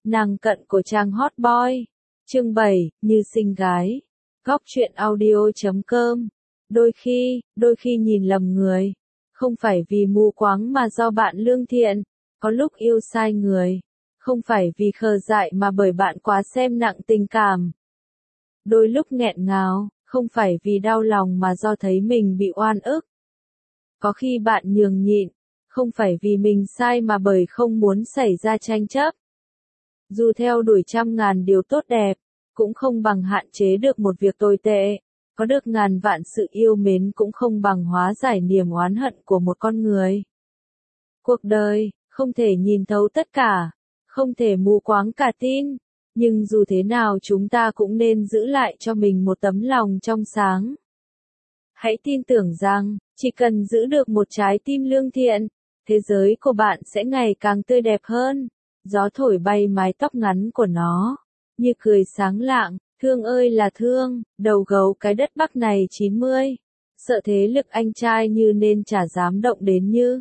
Nàng cận của trang hot boy. Chương 7, như xinh gái. Góc truyện audio.com. Đôi khi nhìn lầm người. Không phải vì mù quáng mà do bạn lương thiện. Có lúc yêu sai người. Không phải vì khờ dại mà bởi bạn quá xem nặng tình cảm. Đôi lúc nghẹn ngào, không phải vì đau lòng mà do thấy mình bị oan ức. Có khi bạn nhường nhịn, không phải vì mình sai mà bởi không muốn xảy ra tranh chấp. Dù theo đuổi trăm ngàn điều tốt đẹp, cũng không bằng hạn chế được một việc tồi tệ. Có được ngàn vạn sự yêu mến cũng không bằng hóa giải niềm oán hận của một con người. Cuộc đời, không thể nhìn thấu tất cả, không thể mù quáng cả tin, nhưng dù thế nào chúng ta cũng nên giữ lại cho mình một tấm lòng trong sáng. Hãy tin tưởng rằng, chỉ cần giữ được một trái tim lương thiện, thế giới của bạn sẽ ngày càng tươi đẹp hơn. Gió thổi bay mái tóc ngắn của nó, như cười sáng lạng, thương ơi là thương, đầu gấu cái đất Bắc này 90. Sợ thế lực anh trai như nên chả dám động đến như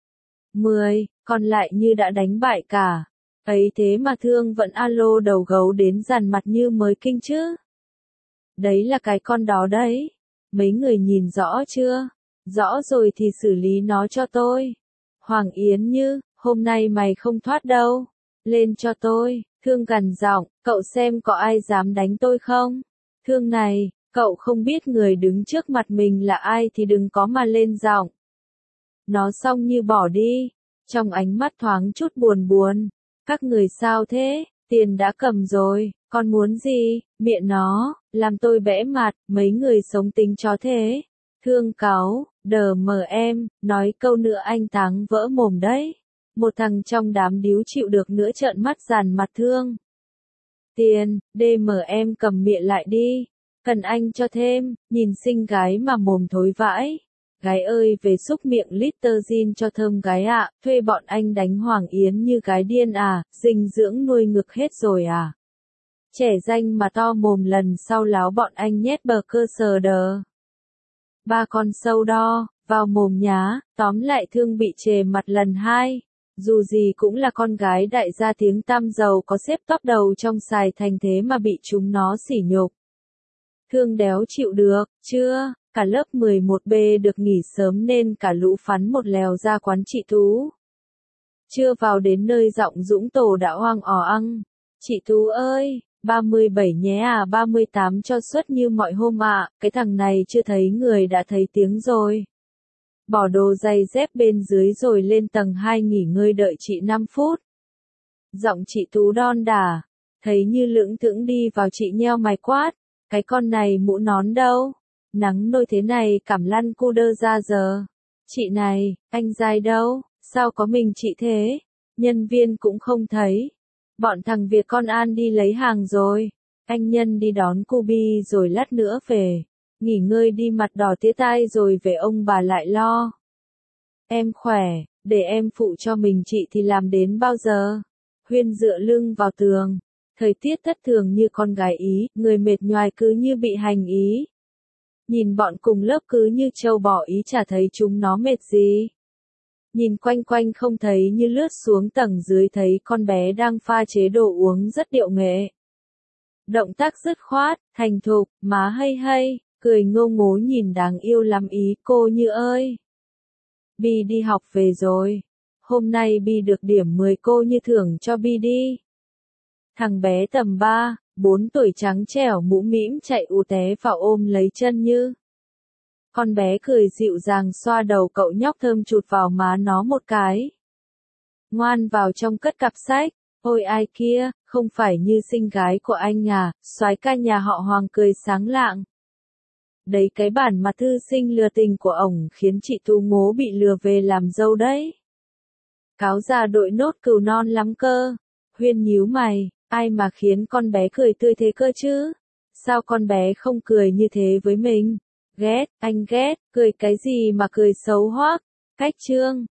10, còn lại như đã đánh bại cả. Ấy thế mà thương vẫn alo đầu gấu đến dàn mặt như mới kinh chứ. Đấy là cái con đó đấy. Mấy người nhìn rõ chưa? Rõ rồi thì xử lý nó cho tôi. Hoàng Yến Như, hôm nay mày không thoát đâu. Lên cho tôi. Thương gằn giọng, cậu xem có ai dám đánh tôi không? Thương này, cậu không biết người đứng trước mặt mình là ai thì đừng có mà lên giọng. Nó xong như bỏ đi. Trong ánh mắt thoáng chút buồn buồn. Các người sao thế? Tiền đã cầm rồi, còn muốn gì? Miệng nó, làm tôi bẽ mặt, mấy người sống tính chó thế. Thương cáu, đờ mờ em, nói câu nữa anh táng vỡ mồm đấy. Một thằng trong đám điếu chịu được nữa trợn mắt dàn mặt thương. Tiền, em cầm miệng lại đi. Cần anh cho thêm, nhìn xinh gái mà mồm thối vãi. Gái ơi về xúc miệng Listerine cho thơm gái ạ, thuê bọn anh đánh Hoàng Yến Như gái điên à, dinh dưỡng nuôi ngực hết rồi à. Trẻ danh mà to mồm lần sau láo bọn anh nhét bờ cơ sờ đờ. Ba con sâu đo, vào mồm nhá, tóm lại thương bị chề mặt lần 2. Dù gì cũng là con gái đại gia tiếng tăm giàu có xếp top đầu trong Sài Thành thế mà bị chúng nó sỉ nhục. Thương đéo chịu được, chưa? Cả lớp 11B được nghỉ sớm nên cả lũ phắn một lèo ra quán chị Tú. Chưa vào đến nơi giọng Dũng Tổ đã hoang ò ăng. Chị Tú ơi, 37 nhé à, 38 cho suất như mọi hôm ạ, cái thằng này chưa thấy người đã thấy tiếng rồi. Bỏ đồ giày dép bên dưới rồi lên tầng 2 nghỉ ngơi đợi chị 5 phút. Giọng chị Tú đon đả, thấy như lững thững đi vào chị nheo mày quát, cái con này mũ nón đâu? Nắng nôi thế này cảm lăn cu đơ ra giờ. Chị này, anh dai đâu? Sao có mình chị thế? Nhân viên cũng không thấy. Bọn thằng Việt con An đi lấy hàng rồi. Anh Nhân đi đón cô Bi rồi lát nữa về. Nghỉ ngơi đi mặt đỏ tía tai rồi về ông bà lại lo. Em khỏe, để em phụ cho mình chị thì làm đến bao giờ? Huyên dựa lưng vào tường. Thời tiết thất thường như con gái Ý, người mệt nhoài cứ như bị hành Ý. Nhìn bọn cùng lớp cứ như trâu bò Ý chả thấy chúng nó mệt gì. Nhìn quanh quanh không thấy như lướt xuống tầng dưới thấy con bé đang pha chế đồ uống rất điệu nghệ. Động tác dứt khoát, thành thục, má hay hay, cười ngô ngố nhìn đáng yêu lắm Ý cô Như ơi. Bi đi học về rồi. Hôm nay Bi được điểm 10 cô Như thưởng cho Bi đi. Thằng bé tầm 3, 4 tuổi trắng trẻo mũ mĩm chạy ù té vào ôm lấy chân Như. Con bé cười dịu dàng xoa đầu cậu nhóc thơm chụt vào má nó một cái. Ngoan vào trong cất cặp sách. Ôi ai kia, không phải Như xinh gái của anh à, soái ca nhà họ Hoàng cười sáng lạng. Đấy cái bản mà thư sinh lừa tình của ổng khiến chị Tú ngố bị lừa về làm dâu đấy. Cáo già đội nốt cừu non lắm cơ. Huyên nhíu mày, ai mà khiến con bé cười tươi thế cơ chứ? Sao con bé không cười như thế với mình? Ghét, anh ghét, cười cái gì mà cười xấu hoắc. Cách trương,